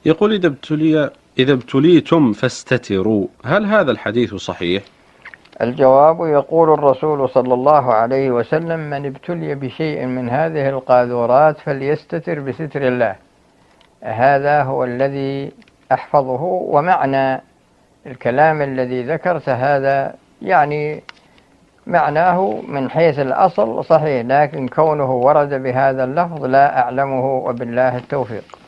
يقول إذا ابتليتم فاستتروا، هل هذا الحديث صحيح؟ الجواب: يقول الرسول صلى الله عليه وسلم: من ابتلي بشيء من هذه القاذورات فليستتر بستر الله. هذا هو الذي أحفظه، ومعنى الكلام الذي ذكرت هذا يعني معناه من حيث الأصل صحيح، لكن كونه ورد بهذا اللفظ لا أعلمه، وبالله التوفيق.